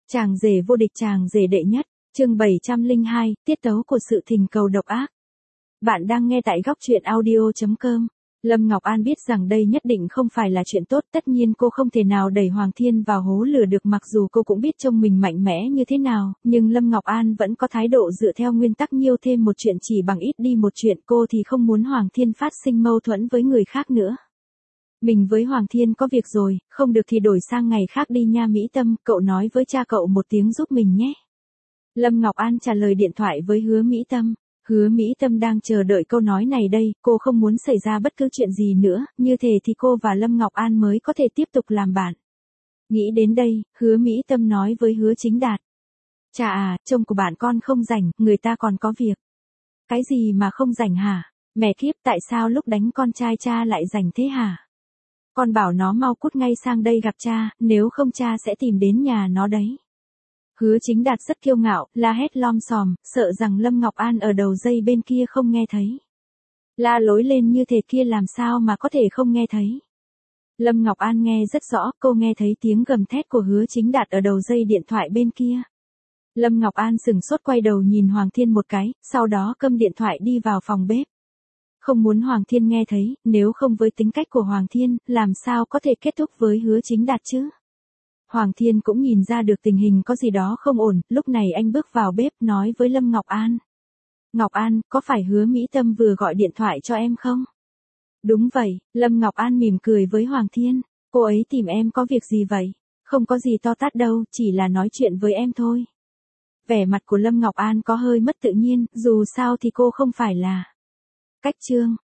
Chàng rể vô địch, chàng rể đệ nhất, chương 702, tiết tấu của sự thình cầu độc ác. Bạn đang nghe tại góc truyện audio.com. Lâm Ngọc An biết rằng đây nhất định không phải là chuyện tốt, tất nhiên cô không thể nào đẩy Hoàng Thiên vào hố lửa được, mặc dù cô cũng biết trông mình mạnh mẽ như thế nào, nhưng Lâm Ngọc An vẫn có thái độ dựa theo nguyên tắc nhiều thêm một chuyện chỉ bằng ít đi một chuyện. Cô thì không muốn Hoàng Thiên phát sinh mâu thuẫn với người khác nữa. Mình với Hoàng Thiên có việc rồi, không được thì đổi sang ngày khác đi nha Mỹ Tâm, cậu nói với cha cậu một tiếng giúp mình nhé. Lâm Ngọc An trả lời điện thoại với Hứa Mỹ Tâm. Hứa Mỹ Tâm đang chờ đợi câu nói này đây, cô không muốn xảy ra bất cứ chuyện gì nữa, như thế thì cô và Lâm Ngọc An mới có thể tiếp tục làm bạn. Nghĩ đến đây, Hứa Mỹ Tâm nói với Hứa Chính Đạt. Cha à, chồng của bạn con không rảnh, người ta còn có việc. Cái gì mà không rảnh hả? Mẹ kiếp, tại sao lúc đánh con trai cha lại rảnh thế hả? Con bảo nó mau cút ngay sang đây gặp cha, nếu không cha sẽ tìm đến nhà nó đấy. Hứa Chính Đạt rất kiêu ngạo, la hét lom xòm, sợ rằng Lâm Ngọc An ở đầu dây bên kia không nghe thấy. La lối lên như thế kia làm sao mà có thể không nghe thấy. Lâm Ngọc An nghe rất rõ, cô nghe thấy tiếng gầm thét của Hứa Chính Đạt ở đầu dây điện thoại bên kia. Lâm Ngọc An sừng sốt quay đầu nhìn Hoàng Thiên một cái, sau đó câm điện thoại đi vào phòng bếp. Không muốn Hoàng Thiên nghe thấy, nếu không với tính cách của Hoàng Thiên, làm sao có thể kết thúc với Hứa Chính Đạt chứ? Hoàng Thiên cũng nhìn ra được tình hình có gì đó không ổn, lúc này anh bước vào bếp nói với Lâm Ngọc An. Ngọc An, có phải Hứa Mỹ Tâm vừa gọi điện thoại cho em không? Đúng vậy, Lâm Ngọc An mỉm cười với Hoàng Thiên, cô ấy tìm em có việc gì vậy? Không có gì to tát đâu, chỉ là nói chuyện với em thôi. Vẻ mặt của Lâm Ngọc An có hơi mất tự nhiên, dù sao thì cô không phải là. Cách chương,